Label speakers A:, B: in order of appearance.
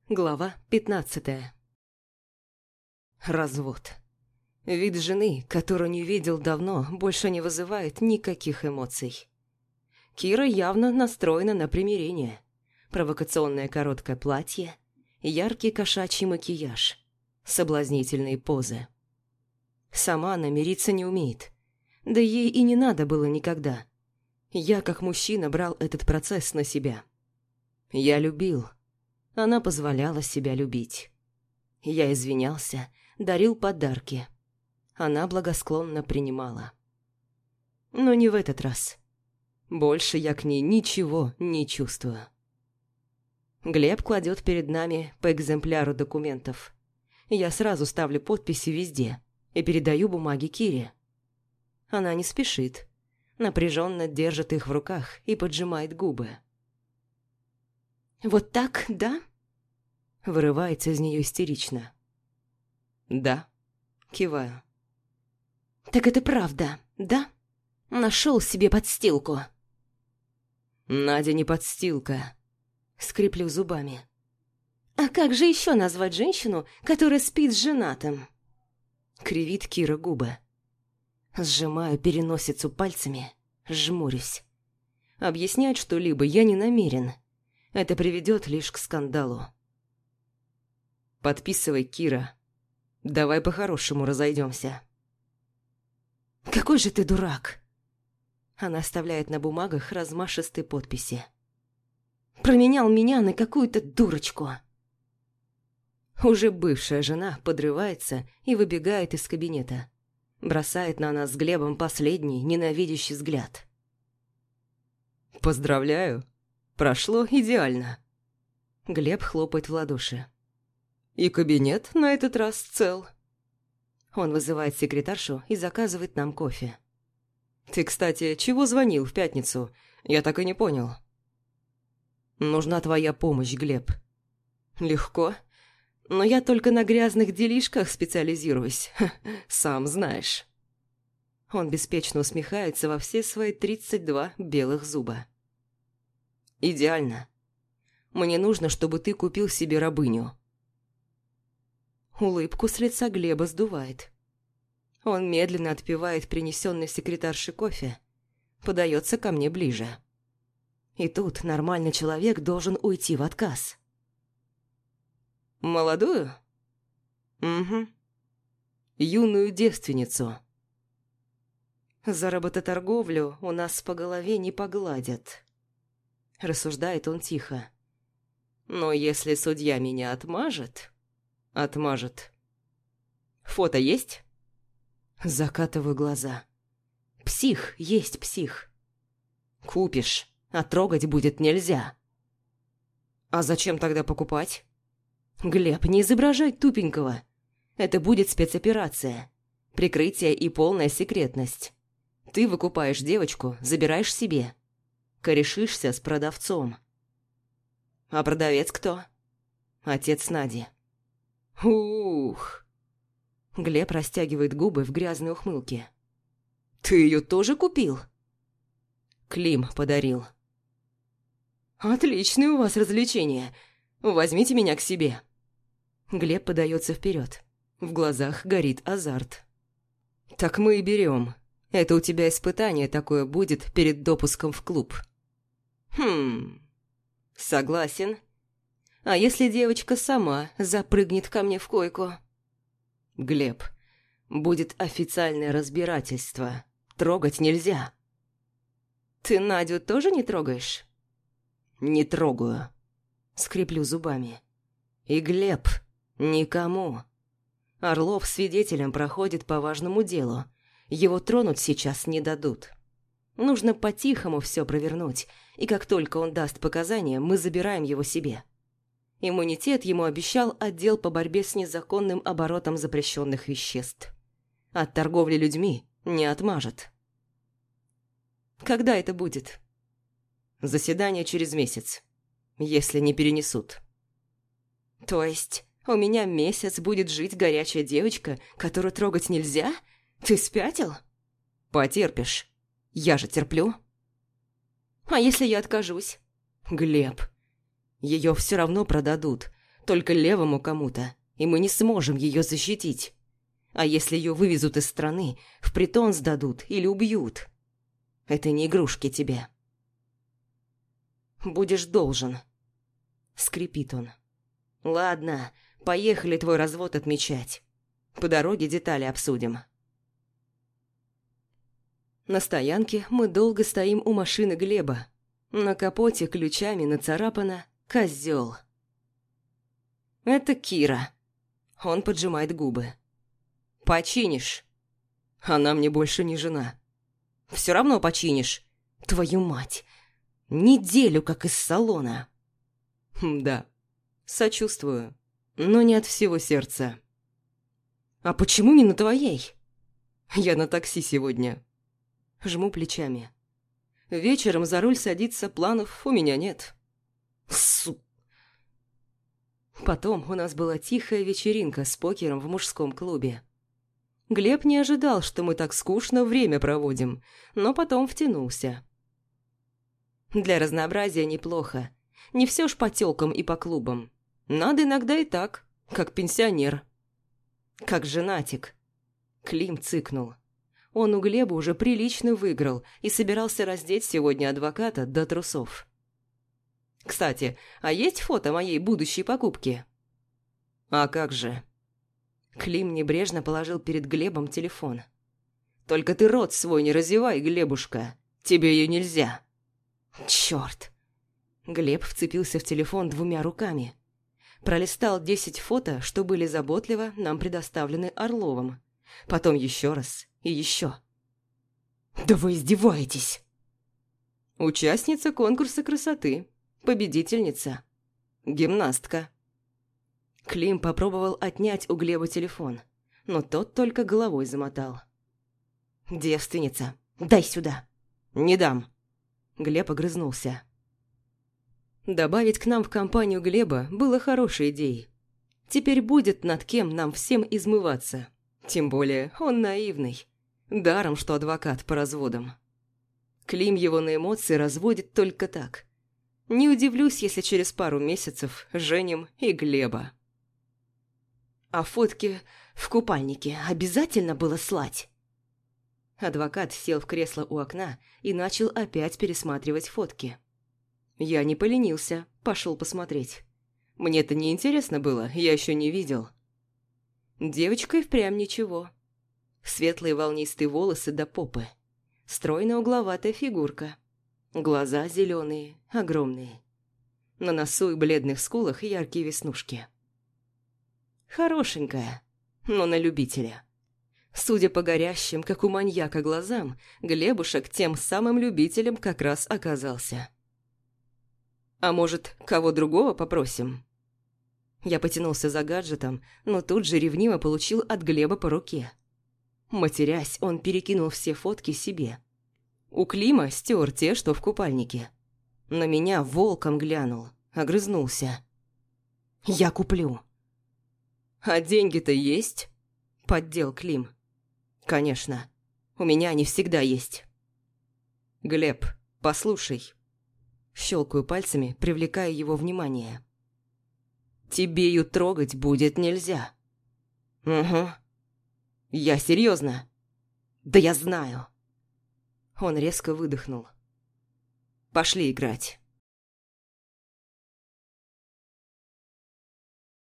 A: Глава 15. Развод. Вид жены, которую не видел давно, больше не вызывает никаких эмоций. Кира явно настроена на примирение. Провокационное короткое платье, яркий кошачий макияж, соблазнительные позы. Сама она мириться не умеет. Да ей и не надо было никогда. Я, как мужчина, брал этот процесс на себя. Я любил. Она позволяла себя любить. Я извинялся, дарил подарки. Она благосклонно принимала. Но не в этот раз. Больше я к ней ничего не чувствую. Глеб кладет перед нами по экземпляру документов. Я сразу ставлю подписи везде и передаю бумаги Кире. Она не спешит, напряженно держит их в руках и поджимает губы. «Вот так, да?» Вырывается из нее истерично. «Да», киваю. «Так это правда, да? Нашел себе подстилку».
B: «Надя не подстилка»,
A: скреплю зубами. «А как же еще назвать женщину, которая спит с женатым?» Кривит Кира губы. Сжимаю переносицу пальцами, жмурюсь. Объяснять что-либо я не намерен. Это приведет лишь к скандалу.
B: «Подписывай, Кира. Давай по-хорошему разойдемся».
A: «Какой же ты дурак!» Она оставляет на бумагах размашистые подписи. «Променял меня на какую-то дурочку». Уже бывшая жена подрывается и выбегает из кабинета. Бросает на нас с Глебом последний ненавидящий взгляд.
B: «Поздравляю. Прошло идеально».
A: Глеб хлопает в ладоши.
B: «И кабинет на этот раз цел».
A: Он вызывает секретаршу и заказывает нам кофе.
B: «Ты, кстати, чего звонил в пятницу? Я так и не понял».
A: «Нужна твоя помощь, Глеб». «Легко. Но я только на грязных делишках специализируюсь, сам знаешь». Он беспечно усмехается во все свои 32 белых зуба. «Идеально. Мне нужно, чтобы ты купил себе рабыню». Улыбку с лица Глеба сдувает. Он медленно отпивает принесенный секретарше кофе, подается ко мне ближе. И тут нормальный человек должен уйти в отказ. «Молодую?» «Угу. Юную девственницу». «За работорговлю у нас по голове не погладят», – рассуждает он тихо. «Но если судья меня отмажет...» «Отмажет». «Фото есть?» Закатываю глаза. «Псих есть псих». «Купишь, а трогать будет нельзя». «А зачем тогда покупать?» «Глеб, не изображай тупенького. Это будет спецоперация. Прикрытие и полная секретность. Ты выкупаешь девочку, забираешь себе. Корешишься с продавцом». «А продавец кто?» «Отец Нади». «Ух!» Глеб растягивает губы в грязной ухмылке. «Ты ее тоже купил?» Клим подарил. «Отличное у вас развлечение. Возьмите меня к себе». Глеб подается вперед. В глазах горит азарт. «Так мы и берем. Это у тебя испытание такое будет перед допуском в клуб». «Хм... Согласен. А если девочка сама запрыгнет ко мне в койку?» «Глеб, будет официальное разбирательство. Трогать нельзя». «Ты Надю тоже не трогаешь?» «Не трогаю». Скреплю зубами. «И Глеб, никому. Орлов свидетелем проходит по важному делу. Его тронуть сейчас не дадут. Нужно по-тихому все провернуть, и как только он даст показания, мы забираем его себе». Иммунитет ему обещал отдел по борьбе с незаконным оборотом запрещенных веществ. От торговли людьми не отмажет. «Когда это будет?» «Заседание через месяц, если не перенесут». «То есть у меня месяц будет жить горячая девочка, которую трогать нельзя? Ты спятил?» «Потерпишь. Я же терплю». «А если я откажусь?» «Глеб, ее все равно продадут. только левому кому-то, и мы не сможем ее защитить. А если ее вывезут из страны, в притон сдадут или убьют? Это не игрушки тебе. Будешь должен. Скрипит он. Ладно, поехали твой развод отмечать. По дороге детали обсудим. На стоянке мы долго стоим у машины Глеба. На капоте ключами нацарапано «Козёл». Это Кира. Он поджимает губы. Починишь. Она мне больше не жена. Все равно починишь. Твою мать. Неделю как из салона. Да, сочувствую, но не от всего сердца. А почему не на твоей? Я на такси сегодня. Жму плечами. Вечером за руль садиться планов у меня нет. Потом у нас была тихая вечеринка с покером в мужском клубе. Глеб не ожидал, что мы так скучно время проводим, но потом втянулся. Для разнообразия неплохо. Не все ж по тёлкам и по клубам. Надо иногда и так, как пенсионер. Как женатик. Клим цыкнул. Он у Глеба уже прилично выиграл и собирался раздеть сегодня адвоката до трусов. Кстати, а есть фото моей будущей покупки? А как же? Клим небрежно положил перед Глебом телефон. Только ты рот свой не разевай, Глебушка. Тебе ее нельзя. Черт. Глеб вцепился в телефон двумя руками. Пролистал 10 фото, что были заботливо нам предоставлены Орловым. Потом еще раз и еще. Да вы издеваетесь. Участница конкурса красоты. Победительница. Гимнастка. Клим попробовал отнять у Глеба телефон, но тот только головой замотал. «Девственница, дай сюда!» «Не дам!» Глеб огрызнулся. Добавить к нам в компанию Глеба было хорошей идеей. Теперь будет над кем нам всем измываться. Тем более он наивный. Даром, что адвокат по разводам. Клим его на эмоции разводит только так. Не удивлюсь, если через пару месяцев женим и Глеба. А фотки в купальнике обязательно было слать? Адвокат сел в кресло у окна и начал опять пересматривать фотки. Я не поленился, пошел посмотреть. Мне-то не интересно было, я еще не видел. Девочка и впрямь ничего. Светлые волнистые волосы до попы. Стройная угловатая фигурка. Глаза зеленые, огромные. На носу и бледных скулах яркие веснушки. Хорошенькая, но на любителя. Судя по горящим, как у маньяка, глазам, Глебушек тем самым любителем как раз оказался. А может, кого другого попросим? Я потянулся за гаджетом, но тут же ревниво получил от Глеба по руке. Матерясь, он перекинул все фотки себе. У Клима стер те, что в купальнике. На меня волком глянул, огрызнулся. «Я куплю». «А деньги-то есть?» – поддел Клим. «Конечно. У меня они всегда есть». «Глеб, послушай». Щелкаю пальцами, привлекая его внимание. «Тебе ее трогать будет нельзя». «Угу. Я серьезно. Да я знаю». Он резко выдохнул. «Пошли играть».